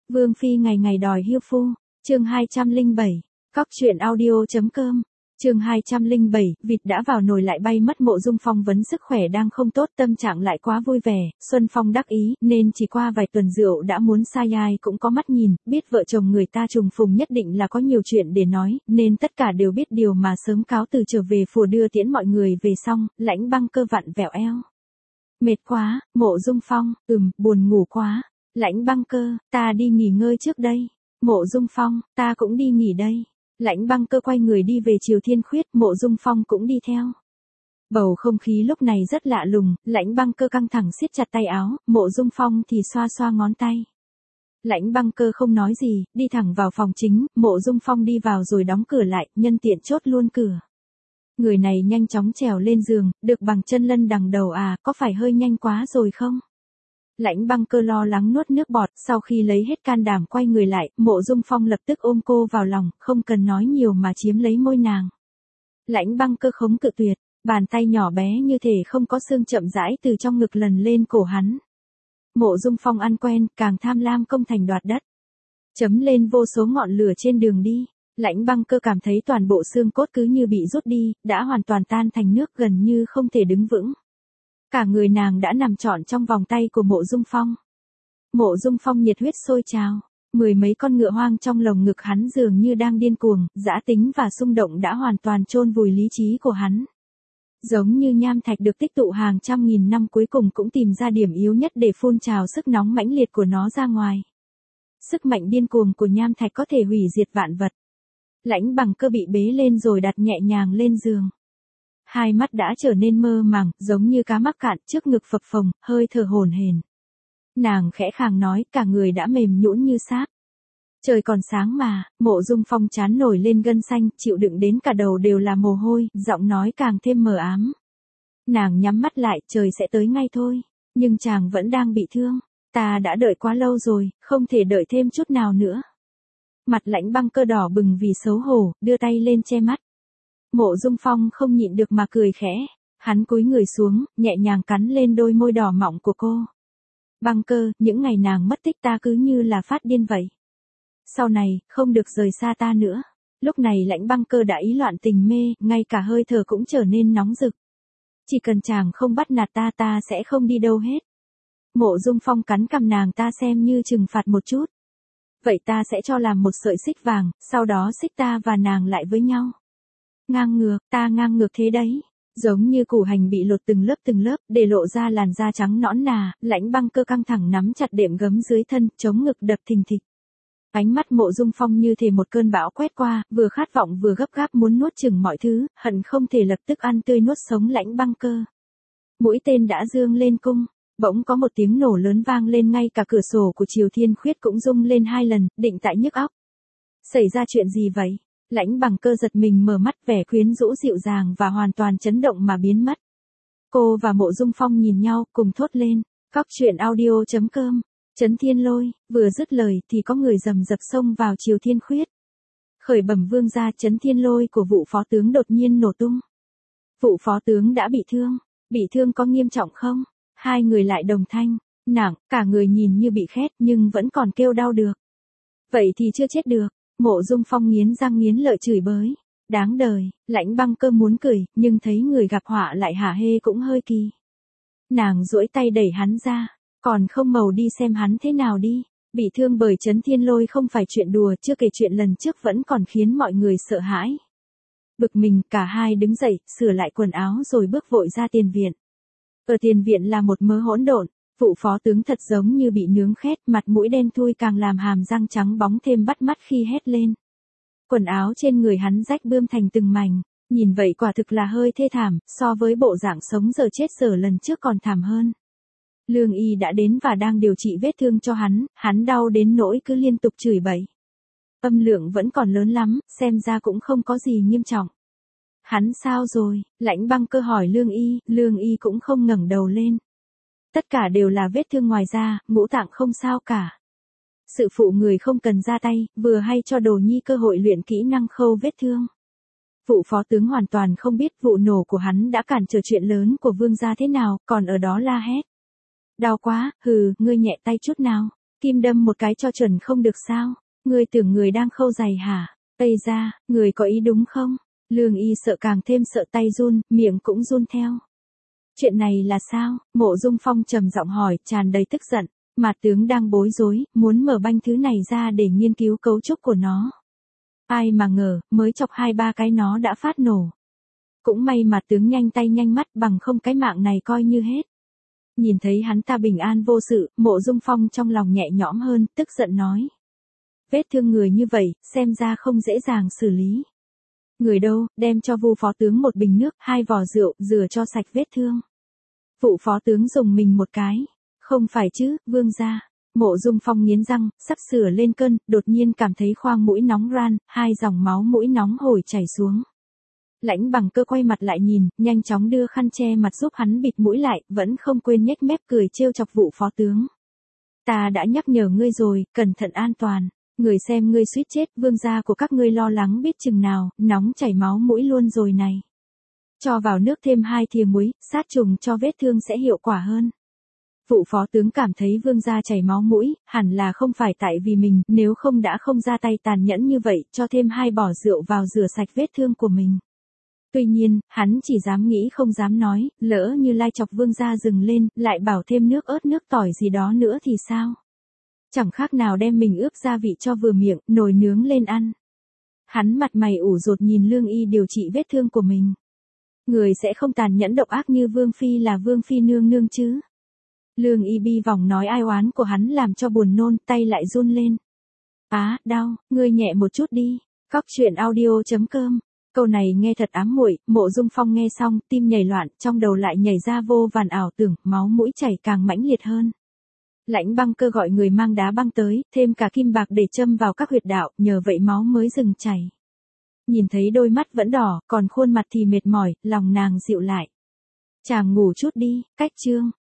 Vương Phi ngày ngày đòi hiêu phu, chương 207, Cóc truyện audio.com, chương 207, vịt đã vào nồi lại bay mất. Mộ Dung Phong vấn sức khỏe đang không tốt, tâm trạng lại quá vui vẻ, Xuân Phong đắc ý, nên chỉ qua vài tuần rượu đã muốn sai ai cũng có mắt nhìn, biết vợ chồng người ta trùng phùng nhất định là có nhiều chuyện để nói, nên tất cả đều biết điều mà sớm cáo từ trở về phủ đưa tiễn mọi người về. Xong, Lãnh Băng Cơ vặn vẹo eo. Mệt quá, Mộ Dung Phong, buồn ngủ quá. Lãnh Băng Cơ, ta đi nghỉ ngơi trước đây. Mộ Dung Phong, ta cũng đi nghỉ đây. Lãnh Băng Cơ quay người đi về Triều Thiên Khuyết, Mộ Dung Phong cũng đi theo. Bầu không khí lúc này rất lạ lùng, Lãnh Băng Cơ căng thẳng siết chặt tay áo, Mộ Dung Phong thì xoa xoa ngón tay. Lãnh Băng Cơ không nói gì, đi thẳng vào phòng chính, Mộ Dung Phong đi vào rồi đóng cửa lại, nhân tiện chốt luôn cửa. Người này nhanh chóng trèo lên giường, được bằng chân lân đằng đầu à, có phải hơi nhanh quá rồi không? Lãnh Băng Cơ lo lắng nuốt nước bọt, sau khi lấy hết can đảm quay người lại, Mộ Dung Phong lập tức ôm cô vào lòng, không cần nói nhiều mà chiếm lấy môi nàng. Lãnh Băng Cơ không cự tuyệt, bàn tay nhỏ bé như thể không có xương chậm rãi từ trong ngực lần lên cổ hắn. Mộ Dung Phong ăn quen, càng tham lam công thành đoạt đất. Chấm lên vô số ngọn lửa trên đường đi. Lãnh Băng Cơ cảm thấy toàn bộ xương cốt cứ như bị rút đi, đã hoàn toàn tan thành nước, gần như không thể đứng vững. Cả người nàng đã nằm trọn trong vòng tay của Mộ Dung Phong. Mộ Dung Phong nhiệt huyết sôi trào, mười mấy con ngựa hoang trong lồng ngực hắn dường như đang điên cuồng, dã tính và xung động đã hoàn toàn chôn vùi lý trí của hắn. Giống như nham thạch được tích tụ hàng trăm nghìn năm cuối cùng cũng tìm ra điểm yếu nhất để phun trào sức nóng mãnh liệt của nó ra ngoài. Sức mạnh điên cuồng của nham thạch có thể hủy diệt vạn vật. Lãnh Băng Cơ bị bế lên rồi đặt nhẹ nhàng lên giường. Hai mắt đã trở nên mơ màng, giống như cá mắc cạn, trước ngực phập phồng, hơi thở hổn hển. Nàng khẽ khàng nói, cả người đã mềm nhũn như sáp. Trời còn sáng mà. Mộ Dung Phong trán nổi lên gân xanh, chịu đựng đến cả đầu đều là mồ hôi, giọng nói càng thêm mờ ám. Nàng nhắm mắt lại, trời sẽ tới ngay thôi. Nhưng chàng vẫn đang bị thương. Ta đã đợi quá lâu rồi, không thể đợi thêm chút nào nữa. Mặt Lãnh Băng Cơ đỏ bừng vì xấu hổ, đưa tay lên che mắt. Mộ Dung Phong không nhịn được mà cười khẽ. Hắn cúi người xuống, nhẹ nhàng cắn lên đôi môi đỏ mọng của cô. Băng Cơ, những ngày nàng mất tích ta cứ như là phát điên vậy. Sau này, không được rời xa ta nữa. Lúc này Lãnh Băng Cơ đã ý loạn tình mê, ngay cả hơi thở cũng trở nên nóng rực. Chỉ cần chàng không bắt nạt ta, ta sẽ không đi đâu hết. Mộ Dung Phong cắn cằm nàng, ta xem như trừng phạt một chút. Vậy ta sẽ cho làm một sợi xích vàng, sau đó xích ta và nàng lại với nhau. Ngang ngược, ta ngang ngược thế đấy. Giống như củ hành bị lột từng lớp, để lộ ra làn da trắng nõn nà, Lãnh Băng Cơ căng thẳng nắm chặt đệm gấm dưới thân, chống ngực đập thình thịch. Ánh mắt Mộ Dung Phong như thể một cơn bão quét qua, vừa khát vọng vừa gấp gáp muốn nuốt chửng mọi thứ, hận không thể lập tức ăn tươi nuốt sống Lãnh Băng Cơ. Mũi tên đã dương lên cung, bỗng có một tiếng nổ lớn vang lên, ngay cả cửa sổ của Triều Thiên Khuyết cũng rung lên 2 lần, định tại nhức óc. Xảy ra chuyện gì vậy? Lãnh Băng Cơ giật mình mở mắt, vẻ quyến rũ dịu dàng và hoàn toàn chấn động mà biến mất. Cô và Mộ Dung Phong nhìn nhau, cùng thốt lên, Cóc truyện audio.com. Trấn Thiên Lôi, vừa dứt lời thì có người rầm rập xông vào Triều Thiên Khuyết. Khởi bẩm vương gia, Trấn Thiên Lôi của vụ phó tướng đột nhiên nổ tung. Vụ phó tướng đã bị thương có nghiêm trọng không? Hai người lại đồng thanh, nặng, cả người nhìn như bị khét nhưng vẫn còn kêu đau được. Vậy thì chưa chết được. Mộ Dung Phong nghiến răng nghiến lợi chửi bới. Đáng đời. Lãnh Băng Cơ muốn cười, nhưng thấy người gặp họa lại hả hê cũng hơi kỳ. Nàng duỗi tay đẩy hắn ra. Còn không màu đi xem hắn thế nào đi. Bị thương bởi Trấn Thiên Lôi không phải chuyện đùa, chưa kể chuyện lần trước vẫn còn khiến mọi người sợ hãi. Bực mình, cả hai đứng dậy, sửa lại quần áo rồi bước vội ra tiền viện. Ở tiền viện là một mớ hỗn độn. Vụ phó tướng thật giống như bị nướng khét, mặt mũi đen thui càng làm hàm răng trắng bóng thêm bắt mắt khi hét lên. Quần áo trên người hắn rách bươm thành từng mảnh, nhìn vậy quả thực là hơi thê thảm, so với bộ dạng sống giờ chết giờ lần trước còn thảm hơn. Lương y đã đến và đang điều trị vết thương cho hắn đau đến nỗi cứ liên tục chửi bậy. Âm lượng vẫn còn lớn lắm, xem ra cũng không có gì nghiêm trọng. Hắn sao rồi? Lãnh Băng Cơ hỏi Lương y cũng không ngẩng đầu lên. Tất cả đều là vết thương ngoài da, ngũ tạng không sao cả. Sự phụ người không cần ra tay, vừa hay cho Đồ Nhi cơ hội luyện kỹ năng khâu vết thương. Vụ phó tướng hoàn toàn không biết vụ nổ của hắn đã cản trở chuyện lớn của vương gia thế nào, còn ở đó la hét. Đau quá, ngươi nhẹ tay chút nào. Kim đâm một cái cho chuẩn không được sao? Ngươi tưởng người đang khâu giày hả? Tây ra, người có ý đúng không? Lương Y sợ càng thêm sợ tay run, miệng cũng run theo. Chuyện này là sao? Mộ Dung Phong trầm giọng hỏi, tràn đầy tức giận. Mạt tướng đang bối rối, muốn mở banh thứ này ra để nghiên cứu cấu trúc của nó. Ai mà ngờ, mới chọc 2-3 cái nó đã phát nổ. Cũng may mà tướng nhanh tay nhanh mắt, bằng không cái mạng này coi như hết. Nhìn thấy hắn ta bình an vô sự, Mộ Dung Phong trong lòng nhẹ nhõm hơn, tức giận nói. Vết thương người như vậy, xem ra không dễ dàng xử lý. Người đâu, đem cho Vu phó tướng một bình nước, 2 vò rượu, rửa cho sạch vết thương. Vụ phó tướng dùng mình một cái. Không phải chứ, vương gia. Mộ Dung Phong nghiến răng, sắp sửa lên cơn, đột nhiên cảm thấy khoang mũi nóng ran, 2 dòng máu mũi nóng hổi chảy xuống. Lãnh Bằng Cơ quay mặt lại nhìn, nhanh chóng đưa khăn che mặt giúp hắn bịt mũi lại, vẫn không quên nhếch mép cười trêu chọc Vụ phó tướng. Ta đã nhắc nhở ngươi rồi, cẩn thận an toàn. Người xem ngươi suýt chết, vương gia của các ngươi lo lắng biết chừng nào, nóng chảy máu mũi luôn rồi này. Cho vào nước thêm 2 thìa muối, sát trùng cho vết thương sẽ hiệu quả hơn. Vụ phó tướng cảm thấy vương gia chảy máu mũi, hẳn là không phải tại vì mình, nếu không đã không ra tay tàn nhẫn như vậy, cho thêm 2 bỏ rượu vào rửa sạch vết thương của mình. Tuy nhiên, hắn chỉ dám nghĩ không dám nói, lỡ như lai chọc vương gia dừng lên, lại bảo thêm nước ớt nước tỏi gì đó nữa thì sao? Chẳng khác nào đem mình ướp gia vị cho vừa miệng, nồi nướng lên ăn. Hắn mặt mày ủ rột nhìn Lương Y điều trị vết thương của mình. Người sẽ không tàn nhẫn độc ác như Vương Phi là Vương Phi nương nương chứ. Lương Y bi vòng nói ai oán của hắn làm cho buồn nôn, tay lại run lên. Đau, ngươi nhẹ một chút đi. Cóc truyện audio.com. Câu này nghe thật ám muội, Mộ Dung Phong nghe xong, tim nhảy loạn, trong đầu lại nhảy ra vô vàn ảo tưởng, máu mũi chảy càng mãnh liệt hơn. Lãnh Băng Cơ gọi người mang đá băng tới, thêm cả kim bạc để châm vào các huyệt đạo, nhờ vậy máu mới dừng chảy. Nhìn thấy đôi mắt vẫn đỏ, còn khuôn mặt thì mệt mỏi, lòng nàng dịu lại. Chàng ngủ chút đi, cách chương.